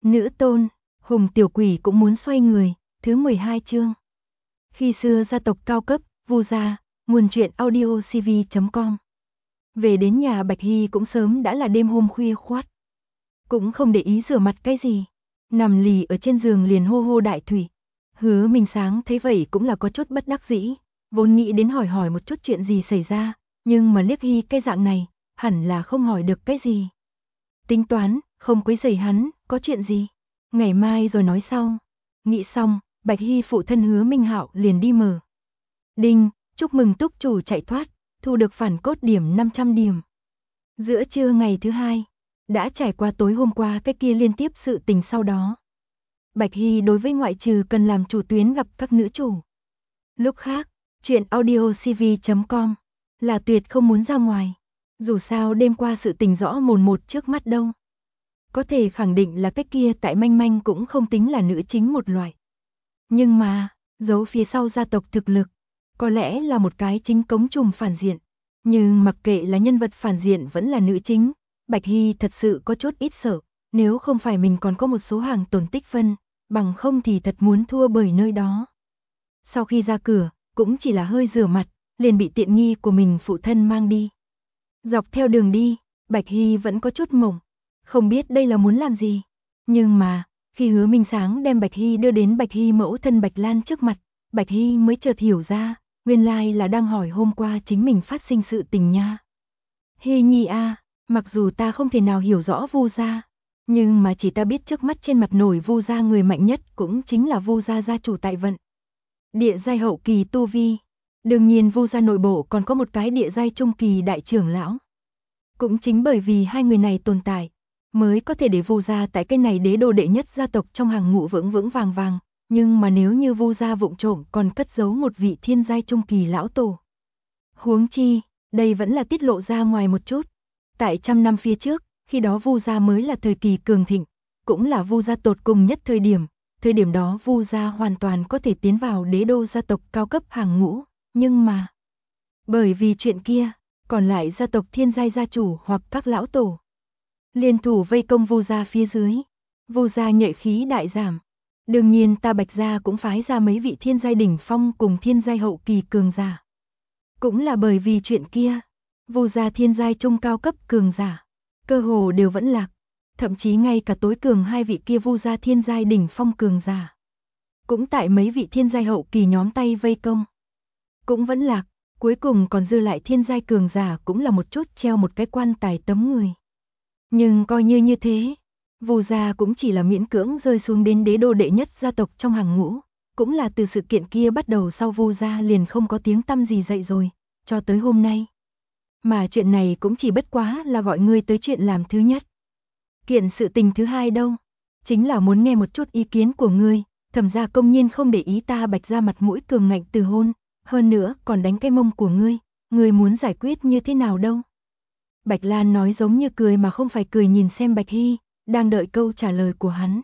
Nữ tôn, Hùng tiểu quỷ cũng muốn xoay người, thứ 12 chương. Khi xưa gia tộc cao cấp, Vu gia, nguồn truyện audiocv.com. Về đến nhà Bạch Hy cũng sớm đã là đêm hôm khuya khoắt. Cũng không để ý rửa mặt cái gì, nằm lì ở trên giường liền hô hô đại thủy. Hứa Minh Sáng thấy vậy cũng là có chút bất đắc dĩ, vốn nghĩ đến hỏi một chút chuyện gì xảy ra, nhưng mà liếc Hy cái dạng này, hẳn là không hỏi được cái gì. Tính toán, không quấy rầy hắn, có chuyện gì? Ngày mai rồi nói sau. Nghĩ xong, Bạch Hy phụ thân Hứa Minh Hạo liền đi mở. Đinh, chúc mừng túc chủ chạy thoát, thu được phản cốt điểm 500 điểm. Giữa trưa ngày thứ hai, đã trải qua tối hôm qua cái kia liên tiếp sự tình sau đó. Bạch Hy đối với ngoại trừ cần làm chủ tuyến gặp các nữ chủ. Lúc khác, chuyện audiocv.com là tuyệt không muốn ra ngoài. Dù sao đêm qua sự tình rõ mồn một trước mắt đâu. Có thể khẳng định là cái kia tại manh manh cũng không tính là nữ chính một loại. Nhưng mà, giấu phía sau gia tộc thực lực, có lẽ là một cái chính cống trùm phản diện. Nhưng mặc kệ là nhân vật phản diện vẫn là nữ chính, Bạch Hy thật sự có chút ít sợ, nếu không phải mình còn có một số hàng tồn tích phân, bằng không thì thật muốn thua bởi nơi đó. Sau khi ra cửa, cũng chỉ là hơi rửa mặt, liền bị tiện nghi của mình phụ thân mang đi. Dọc theo đường đi, Bạch Hy vẫn có chút mộng, không biết đây là muốn làm gì. Nhưng mà, khi Hứa Minh Sáng đem Bạch Hy đưa đến Bạch Hy mẫu thân Bạch Lan trước mặt, Bạch Hy mới chợt hiểu ra, nguyên lai là đang hỏi hôm qua chính mình phát sinh sự tình nha. Hy nhi a, mặc dù ta không thể nào hiểu rõ Vu gia, nhưng mà chỉ ta biết trước mắt trên mặt nổi Vu gia người mạnh nhất cũng chính là Vu gia gia chủ tại vận. Địa giai hậu kỳ tu vi. Đương nhiên Vu gia nội bộ còn có một cái địa giai trung kỳ đại trưởng lão. Cũng chính bởi vì hai người này tồn tại, mới có thể để Vu gia tại cái này đế đô đệ nhất gia tộc trong hàng ngũ vững vững vàng vàng, nhưng mà nếu như Vu gia vụng trộm còn cất giấu một vị thiên giai trung kỳ lão tổ. Huống chi, đây vẫn là tiết lộ ra ngoài một chút. Tại trăm năm phía trước, khi đó Vu gia mới là thời kỳ cường thịnh, cũng là Vu gia tột cùng nhất thời điểm đó Vu gia hoàn toàn có thể tiến vào đế đô gia tộc cao cấp hàng ngũ, nhưng mà bởi vì chuyện kia, còn lại gia tộc thiên giai gia chủ hoặc các lão tổ liên thủ vây công Vu gia phía dưới. Vu gia nhuệ khí đại giảm. Đương nhiên ta Bạch gia cũng phái ra mấy vị thiên giai đỉnh phong cùng thiên giai hậu kỳ cường giả. Cũng là bởi vì chuyện kia, Vu gia thiên giai trung cao cấp cường giả, cơ hồ đều vẫn lạc, thậm chí ngay cả tối cường hai vị kia Vu gia thiên giai đỉnh phong cường giả, cũng tại mấy vị thiên giai hậu kỳ nhóm tay vây công, cũng vẫn lạc, cuối cùng còn dư lại thiên giai cường giả cũng là một chút treo một cái quan tài tấm người. Nhưng coi như thế, Vu gia cũng chỉ là miễn cưỡng rơi xuống đến đế đô đệ nhất gia tộc trong hàng ngũ, cũng là từ sự kiện kia bắt đầu sau Vu gia liền không có tiếng tăm gì dậy rồi, cho tới hôm nay. Mà chuyện này cũng chỉ bất quá là gọi ngươi tới chuyện làm thứ nhất. Kiện sự tình thứ hai đâu, chính là muốn nghe một chút ý kiến của ngươi, Thẩm gia công nhiên không để ý ta Bạch gia mặt mũi cường ngạnh từ hôn, hơn nữa còn đánh cái mông của ngươi muốn giải quyết như thế nào đâu? Bạch Lan nói giống như cười mà không phải cười nhìn xem Bạch Hy, đang đợi câu trả lời của hắn.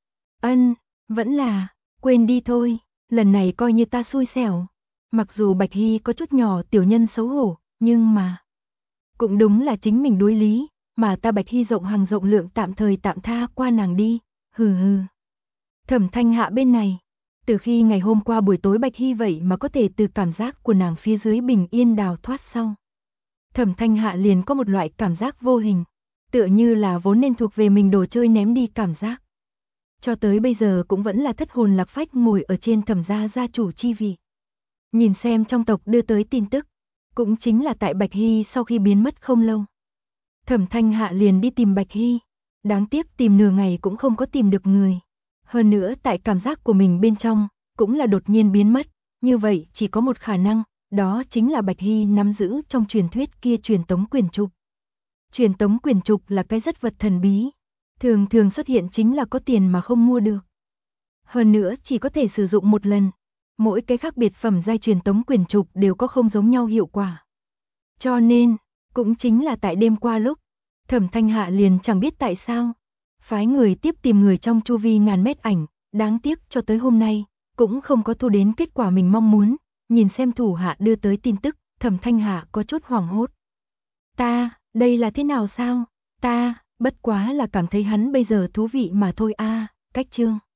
Vẫn là, quên đi thôi, lần này coi như ta xui xẻo. Mặc dù Bạch Hy có chút nhỏ tiểu nhân xấu hổ, nhưng mà cũng đúng là chính mình đối lý, mà ta Bạch Hy rộng hàng rộng lượng tạm thời tạm tha qua nàng đi, hừ. Thẩm Thanh Hạ bên này, từ khi ngày hôm qua buổi tối Bạch Hy vậy mà có thể từ cảm giác của nàng phía dưới bình yên đào thoát sau. Thẩm Thanh Hạ liền có một loại cảm giác vô hình, tựa như là vốn nên thuộc về mình đồ chơi ném đi cảm giác. Cho tới bây giờ cũng vẫn là thất hồn lạc phách ngồi ở trên Thẩm gia gia chủ chi vị. Nhìn xem trong tộc đưa tới tin tức, cũng chính là tại Bạch Hy sau khi biến mất không lâu. Thẩm Thanh Hạ liền đi tìm Bạch Hy, đáng tiếc tìm nửa ngày cũng không có tìm được người. Hơn nữa tại cảm giác của mình bên trong, cũng là đột nhiên biến mất, như vậy chỉ có một khả năng, đó chính là Bạch Hy nắm giữ trong truyền thuyết kia truyền tống quyền trục. Truyền tống quyền trục là cái rất vật thần bí, thường xuất hiện chính là có tiền mà không mua được. Hơn nữa chỉ có thể sử dụng một lần, mỗi cái khác biệt phẩm giai truyền tống quyền trục đều có không giống nhau hiệu quả. Cho nên, cũng chính là tại đêm qua lúc, Thẩm Thanh Hạ liền chẳng biết tại sao, phái người tiếp tìm người trong chu vi ngàn mét ảnh, đáng tiếc cho tới hôm nay, cũng không có thu đến kết quả mình mong muốn, nhìn xem thủ hạ đưa tới tin tức, Thẩm Thanh Hạ có chút hoảng hốt. Đây là thế nào sao? Bất quá là cảm thấy hắn bây giờ thú vị mà thôi a. Cách chương